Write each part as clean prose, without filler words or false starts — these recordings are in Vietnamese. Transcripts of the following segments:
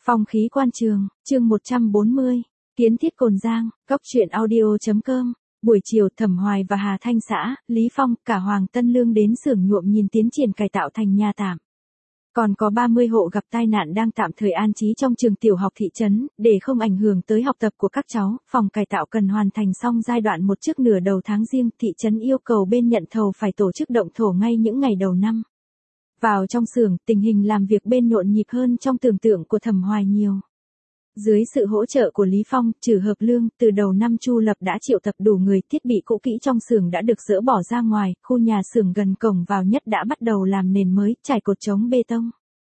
Phong khí quan trường, chương 140, kiến thiết Cồn Giang, góc truyện audio.com. Buổi chiều Thẩm Hoài và Hà Thanh xã, Lý Phong, cả Hoàng Tân Lương đến xưởng nhuộm nhìn tiến triển cải tạo thành nhà tạm. Còn có 30 hộ gặp tai nạn đang tạm thời an trí trong trường tiểu học thị trấn, để không ảnh hưởng tới học tập của các cháu, phòng cải tạo cần hoàn thành xong giai đoạn 1 trước nửa đầu tháng Giêng, thị trấn yêu cầu bên nhận thầu phải tổ chức động thổ ngay những ngày đầu năm. Vào trong xưởng, tình hình làm việc bên nhộn nhịp hơn trong tưởng tượng của Thẩm Hoài nhiều. Dưới sự hỗ trợ của Lý Phong, trừ hợp lương, từ đầu năm Chu Lập đã triệu tập đủ người, thiết bị cũ kỹ trong xưởng đã được dỡ bỏ ra ngoài, khu nhà xưởng gần cổng vào nhất đã bắt đầu làm nền mới, trải cột chống bê tông.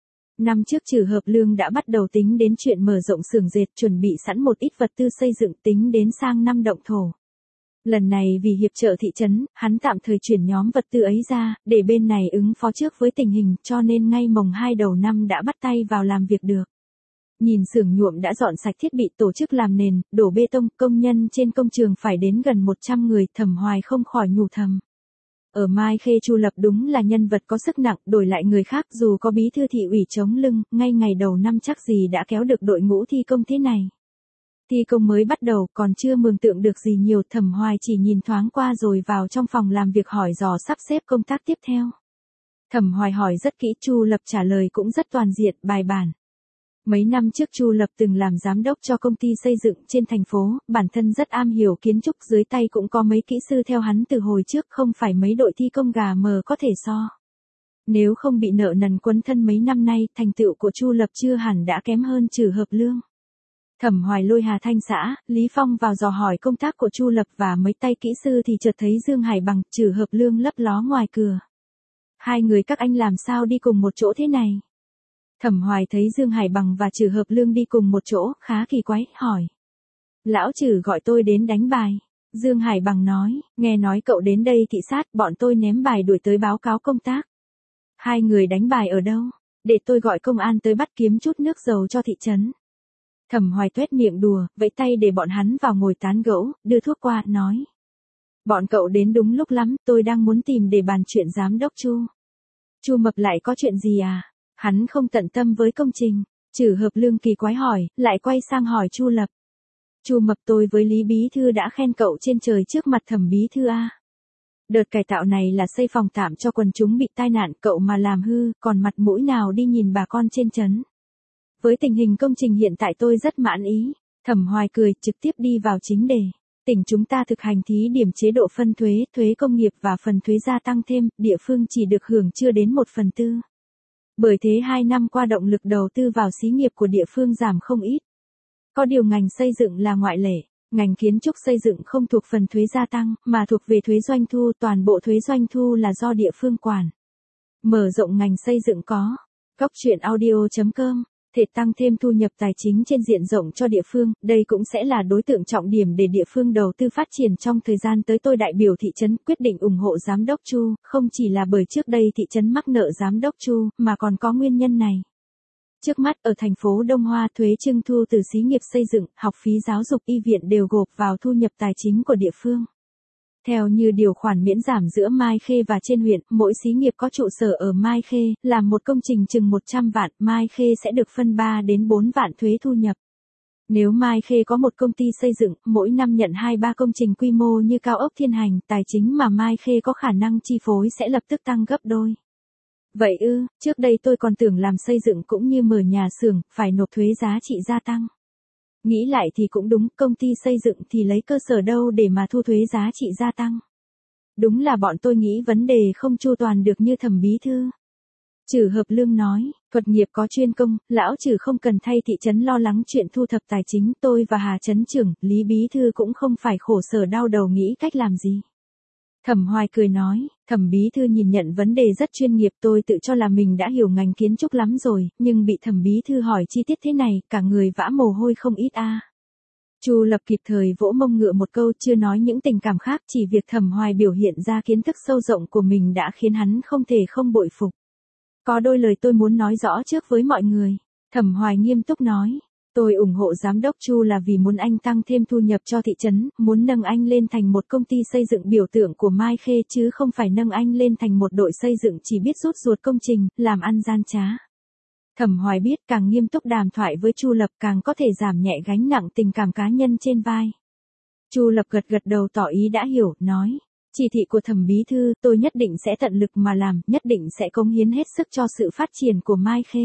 Năm trước trừ hợp lương đã bắt đầu tính đến chuyện mở rộng xưởng dệt, chuẩn bị sẵn một ít vật tư xây dựng, tính đến sang năm động thổ. Lần này vì hiệp trợ thị trấn, hắn tạm thời chuyển nhóm vật tư ấy ra, để bên này ứng phó trước với tình hình, cho nên ngay mồng 2 đầu năm đã bắt tay vào làm việc được. Nhìn xưởng nhuộm đã dọn sạch thiết bị tổ chức làm nền, đổ bê tông, công nhân trên công trường phải đến gần 100 người, Thẩm Hoài không khỏi nhủ thầm. Ở Mai Khê Chu Lập đúng là nhân vật có sức nặng, đổi lại người khác dù có bí thư thị ủy chống lưng, ngay ngày đầu năm chắc gì đã kéo được đội ngũ thi công thế này. Thi công mới bắt đầu, còn chưa mường tượng được gì nhiều, Thẩm Hoài chỉ nhìn thoáng qua rồi vào trong phòng làm việc hỏi dò sắp xếp công tác tiếp theo. Thẩm Hoài hỏi rất kỹ, Chu Lập trả lời cũng rất toàn diện, bài bản. Mấy năm trước Chu Lập từng làm giám đốc cho công ty xây dựng trên thành phố, bản thân rất am hiểu kiến trúc, dưới tay cũng có mấy kỹ sư theo hắn từ hồi trước, không phải mấy đội thi công gà mờ có thể so. Nếu không bị nợ nần quấn thân mấy năm nay, thành tựu của Chu Lập chưa hẳn đã kém hơn trừ hợp lương. Thẩm Hoài lôi Hà Thanh xã, Lý Phong vào dò hỏi công tác của Chu Lập và mấy tay kỹ sư thì chợt thấy Dương Hải Bằng, trừ hợp lương lấp ló ngoài cửa. Hai người các anh làm sao đi cùng một chỗ thế này? Thẩm Hoài thấy Dương Hải Bằng và trừ hợp lương đi cùng một chỗ, khá kỳ quái, hỏi. Lão trừ gọi tôi đến đánh bài. Dương Hải Bằng nói, nghe nói cậu đến đây thị sát, bọn tôi ném bài đuổi tới báo cáo công tác. Hai người đánh bài ở đâu? Để tôi gọi công an tới bắt kiếm chút nước dầu cho thị trấn. Thẩm Hoài tuét miệng đùa, vẫy tay để bọn hắn vào ngồi tán gẫu, đưa thuốc qua, nói. Bọn cậu đến đúng lúc lắm, tôi đang muốn tìm để bàn chuyện giám đốc Chu. Chu Mập lại có chuyện gì à? Hắn không tận tâm với công trình. Trừ hợp lương kỳ quái hỏi, lại quay sang hỏi Chu Lập. Chu Mập, tôi với Lý Bí Thư đã khen cậu trên trời trước mặt Thẩm Bí Thư a. Đợt cải tạo này là xây phòng tạm cho quần chúng bị tai nạn, cậu mà làm hư, còn mặt mũi nào đi nhìn bà con trên trấn. Với tình hình công trình hiện tại tôi rất mãn ý. Thẩm Hoài cười, trực tiếp đi vào chính đề. Tỉnh chúng ta thực hành thí điểm chế độ phân thuế, thuế công nghiệp và phần thuế gia tăng thêm, địa phương chỉ được hưởng chưa đến 1/4. Bởi thế 2 năm qua động lực đầu tư vào xí nghiệp của địa phương giảm không ít. Có điều ngành xây dựng là ngoại lệ, ngành kiến trúc xây dựng không thuộc phần thuế gia tăng, mà thuộc về thuế doanh thu, toàn bộ thuế doanh thu là do địa phương quản. Mở rộng ngành xây dựng có. Góc truyện audio.com. Thể tăng thêm thu nhập tài chính trên diện rộng cho địa phương, đây cũng sẽ là đối tượng trọng điểm để địa phương đầu tư phát triển trong thời gian tới. Tôi đại biểu thị trấn quyết định ủng hộ giám đốc Chu, không chỉ là bởi trước đây thị trấn mắc nợ giám đốc Chu, mà còn có nguyên nhân này. Trước mắt ở thành phố Đông Hoa, thuế trưng thu từ xí nghiệp xây dựng, học phí giáo dục, y viện đều gộp vào thu nhập tài chính của địa phương. Theo như điều khoản miễn giảm giữa Mai Khê và trên huyện, mỗi xí nghiệp có trụ sở ở Mai Khê, làm một công trình chừng 100 vạn, Mai Khê sẽ được phân 3 đến 4 vạn thuế thu nhập. Nếu Mai Khê có một công ty xây dựng, mỗi năm nhận 2-3 công trình quy mô như cao ốc Thiên Hành, tài chính mà Mai Khê có khả năng chi phối sẽ lập tức tăng gấp đôi. Vậy ư, trước đây tôi còn tưởng làm xây dựng cũng như mở nhà xưởng, phải nộp thuế giá trị gia tăng. Nghĩ lại thì cũng đúng, công ty xây dựng thì lấy cơ sở đâu để mà thu thuế giá trị gia tăng. Đúng là bọn tôi nghĩ vấn đề không chu toàn được như Thẩm Bí Thư. Trừ hợp lương nói, thuật nghiệp có chuyên công, lão trừ không cần thay thị trấn lo lắng chuyện thu thập tài chính, tôi và Hà trấn trưởng, Lý Bí Thư cũng không phải khổ sở đau đầu nghĩ cách làm gì. Thẩm Hoài cười nói, Thẩm Bí Thư nhìn nhận vấn đề rất chuyên nghiệp, tôi tự cho là mình đã hiểu ngành kiến trúc lắm rồi, nhưng bị Thẩm Bí Thư hỏi chi tiết thế này, cả người vã mồ hôi không ít a. Chu Lập kịp thời vỗ mông ngựa một câu, chưa nói những tình cảm khác, chỉ việc Thẩm Hoài biểu hiện ra kiến thức sâu rộng của mình đã khiến hắn không thể không bội phục. Có đôi lời tôi muốn nói rõ trước với mọi người. Thẩm Hoài nghiêm túc nói. Tôi ủng hộ giám đốc Chu là vì muốn anh tăng thêm thu nhập cho thị trấn, muốn nâng anh lên thành một công ty xây dựng biểu tượng của Mai Khê chứ không phải nâng anh lên thành một đội xây dựng chỉ biết rút ruột công trình, làm ăn gian trá. Thẩm Hoài biết càng nghiêm túc đàm thoại với Chu Lập càng có thể giảm nhẹ gánh nặng tình cảm cá nhân trên vai. Chu Lập gật gật đầu tỏ ý đã hiểu, nói. Chỉ thị của Thẩm bí thư, tôi nhất định sẽ tận lực mà làm, nhất định sẽ cống hiến hết sức cho sự phát triển của Mai Khê.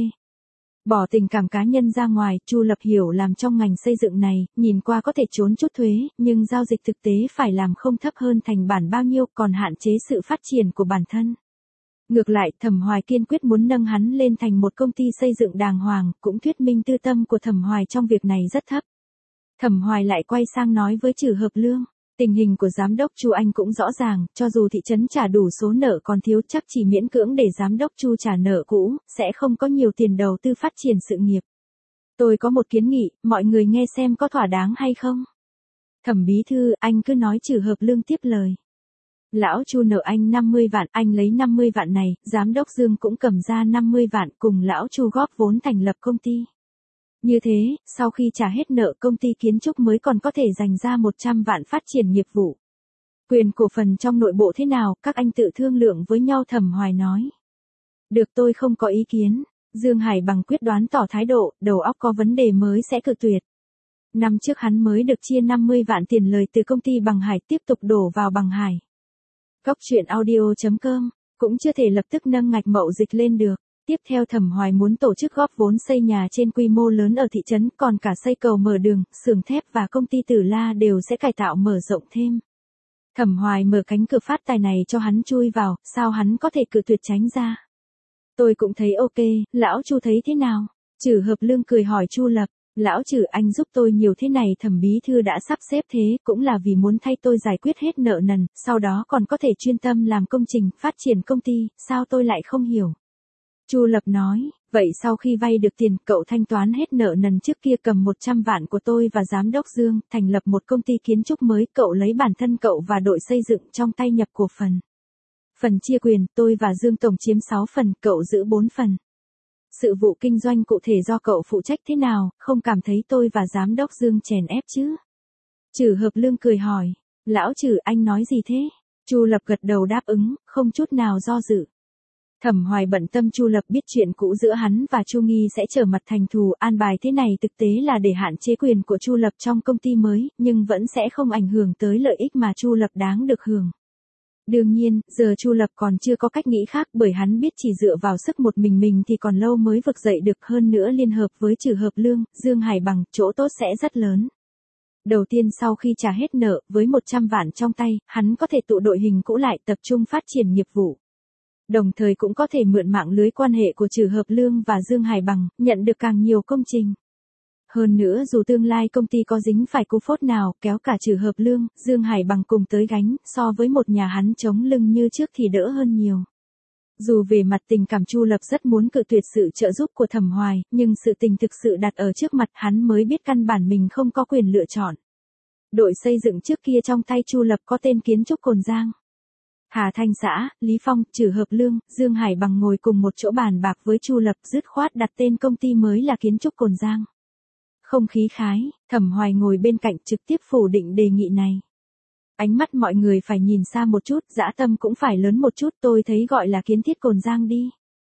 Bỏ tình cảm cá nhân ra ngoài, Chu Lập hiểu làm trong ngành xây dựng này, nhìn qua có thể trốn chút thuế, nhưng giao dịch thực tế phải làm không thấp hơn thành bản bao nhiêu, còn hạn chế sự phát triển của bản thân. Ngược lại, Thẩm Hoài kiên quyết muốn nâng hắn lên thành một công ty xây dựng đàng hoàng, cũng thuyết minh tư tâm của Thẩm Hoài trong việc này rất thấp. Thẩm Hoài lại quay sang nói với Trử Hợp Lương. Tình hình của giám đốc Chu anh cũng rõ ràng, cho dù thị trấn trả đủ số nợ còn thiếu chắc chỉ miễn cưỡng để giám đốc Chu trả nợ cũ, sẽ không có nhiều tiền đầu tư phát triển sự nghiệp. Tôi có một kiến nghị, mọi người nghe xem có thỏa đáng hay không? Thẩm bí thư, anh cứ nói. Trử Hợp Lương tiếp lời. Lão Chu nợ anh 50 vạn, anh lấy 50 vạn này, giám đốc Dương cũng cầm ra 50 vạn cùng lão Chu góp vốn thành lập công ty. Như thế, sau khi trả hết nợ công ty kiến trúc mới còn có thể dành ra 100 vạn phát triển nghiệp vụ. Quyền cổ phần trong nội bộ thế nào, các anh tự thương lượng với nhau. Thẩm Hoài nói. Được, tôi không có ý kiến. Dương Hải Bằng quyết đoán tỏ thái độ, đầu óc có vấn đề mới sẽ cự tuyệt. Năm trước hắn mới được chia 50 vạn tiền lời từ công ty Bằng Hải tiếp tục đổ vào Bằng Hải. Cóc truyện audio.com, cũng chưa thể lập tức nâng ngạch mậu dịch lên được. Tiếp theo Thẩm Hoài muốn tổ chức góp vốn xây nhà trên quy mô lớn ở thị trấn, còn cả xây cầu mở đường, xưởng thép và công ty Tử La đều sẽ cải tạo mở rộng thêm. Thẩm Hoài mở cánh cửa phát tài này cho hắn chui vào, sao hắn có thể cự tuyệt tránh ra. Tôi cũng thấy ok, lão Chu thấy thế nào? Trử Hợp Lương cười hỏi Chu Lập. Lão Trử, anh giúp tôi nhiều thế này, Thẩm bí thư đã sắp xếp thế, cũng là vì muốn thay tôi giải quyết hết nợ nần, sau đó còn có thể chuyên tâm làm công trình, phát triển công ty, sao tôi lại không hiểu? Chu Lập nói, vậy sau khi vay được tiền, cậu thanh toán hết nợ nần trước kia, cầm 100 vạn của tôi và giám đốc Dương, thành lập một công ty kiến trúc mới, cậu lấy bản thân cậu và đội xây dựng trong tay nhập cổ phần. Phần chia quyền, tôi và Dương tổng chiếm 6 phần, cậu giữ 4 phần. Sự vụ kinh doanh cụ thể do cậu phụ trách thế nào, không cảm thấy tôi và giám đốc Dương chèn ép chứ? Trử Hợp Lương cười hỏi, lão Trử, anh nói gì thế? Chu Lập gật đầu đáp ứng, không chút nào do dự. Thẩm Hoài bận tâm Chu Lập biết chuyện cũ giữa hắn và Chu Nghi sẽ trở mặt thành thù, an bài thế này thực tế là để hạn chế quyền của Chu Lập trong công ty mới, nhưng vẫn sẽ không ảnh hưởng tới lợi ích mà Chu Lập đáng được hưởng. Đương nhiên, giờ Chu Lập còn chưa có cách nghĩ khác, bởi hắn biết chỉ dựa vào sức một mình thì còn lâu mới vực dậy được, hơn nữa liên hợp với Trử Hợp Lương, Dương Hải Bằng, chỗ tốt sẽ rất lớn. Đầu tiên sau khi trả hết nợ, với 100 vạn trong tay, hắn có thể tụ đội hình cũ lại tập trung phát triển nghiệp vụ. Đồng thời cũng có thể mượn mạng lưới quan hệ của Trử Hợp Lương và Dương Hải Bằng, nhận được càng nhiều công trình. Hơn nữa dù tương lai công ty có dính phải cú phốt nào, kéo cả Trử Hợp Lương, Dương Hải Bằng cùng tới gánh, so với một nhà hắn chống lưng như trước thì đỡ hơn nhiều. Dù về mặt tình cảm Chu Lập rất muốn cự tuyệt sự trợ giúp của Thẩm Hoài, nhưng sự tình thực sự đặt ở trước mặt hắn mới biết căn bản mình không có quyền lựa chọn. Đội xây dựng trước kia trong tay Chu Lập có tên Kiến trúc Cồn Giang. Hà Thanh Xã, Lý Phong, Trử Hợp Lương, Dương Hải Bằng ngồi cùng một chỗ bàn bạc với Chu Lập, dứt khoát đặt tên công ty mới là Kiến trúc Cồn Giang. Không khí khái, Thẩm Hoài ngồi bên cạnh trực tiếp phủ định đề nghị này. Ánh mắt mọi người phải nhìn xa một chút, dã tâm cũng phải lớn một chút, tôi thấy gọi là Kiến thiết Cồn Giang đi.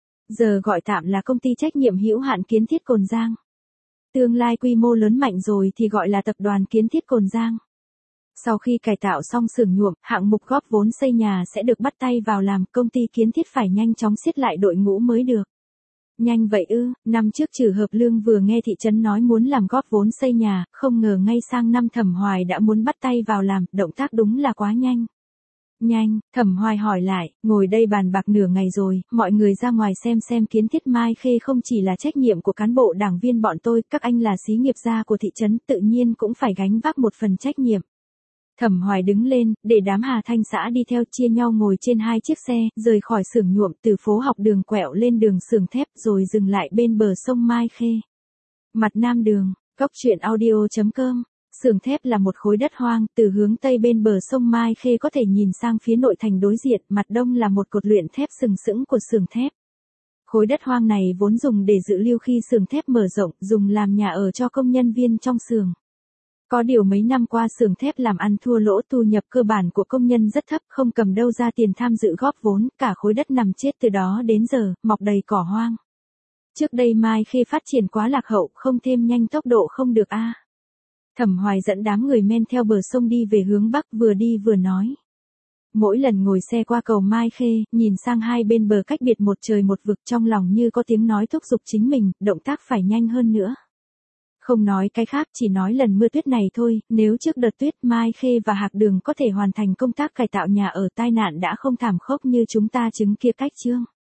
Giờ gọi tạm là công ty trách nhiệm hữu hạn Kiến thiết Cồn Giang. Tương lai quy mô lớn mạnh rồi thì gọi là tập đoàn Kiến thiết Cồn Giang. Sau khi cải tạo xong xưởng nhuộm, hạng mục góp vốn xây nhà sẽ được bắt tay vào làm, công ty kiến thiết phải nhanh chóng siết lại đội ngũ mới được. Nhanh vậy ư? Năm trước Trử Hợp Lương vừa nghe thị trấn nói muốn làm góp vốn xây nhà, không ngờ ngay sang năm Thẩm Hoài đã muốn bắt tay vào làm, động tác đúng là quá nhanh. Nhanh, Thẩm Hoài hỏi lại, ngồi đây bàn bạc nửa ngày rồi, mọi người ra ngoài xem kiến thiết Mai Khê không chỉ là trách nhiệm của cán bộ đảng viên bọn tôi, các anh là xí nghiệp gia của thị trấn tự nhiên cũng phải gánh vác một phần trách nhiệm. Thẩm Hoài đứng lên, để đám Hà Thanh Xã đi theo, chia nhau ngồi trên 2 chiếc xe, rời khỏi xưởng nhuộm, từ phố học đường quẹo lên đường xưởng thép rồi dừng lại bên bờ sông Mai Khê. Mặt nam đường, cóc truyện audio.com. Xưởng thép là một khối đất hoang, từ hướng tây bên bờ sông Mai Khê có thể nhìn sang phía nội thành đối diện, mặt đông là một cột luyện thép sừng sững của xưởng thép. Khối đất hoang này vốn dùng để dự lưu khi xưởng thép mở rộng, dùng làm nhà ở cho công nhân viên trong xưởng. Có điều mấy năm qua xưởng thép làm ăn thua lỗ, thu nhập cơ bản của công nhân rất thấp, không cầm đâu ra tiền tham dự góp vốn, cả khối đất nằm chết từ đó đến giờ, mọc đầy cỏ hoang. Trước đây Mai Khê phát triển quá lạc hậu, không thêm nhanh tốc độ không được a. Thẩm Hoài dẫn đám người men theo bờ sông đi về hướng bắc, vừa đi vừa nói. Mỗi lần ngồi xe qua cầu Mai Khê, nhìn sang hai bên bờ cách biệt một trời một vực, trong lòng như có tiếng nói thúc giục chính mình, động tác phải nhanh hơn nữa. Không nói cái khác, chỉ nói lần mưa tuyết này thôi, nếu trước đợt tuyết Mai Khê và Hạc Đường có thể hoàn thành công tác cải tạo nhà ở, tai nạn đã không thảm khốc như chúng ta chứng kia cách chương.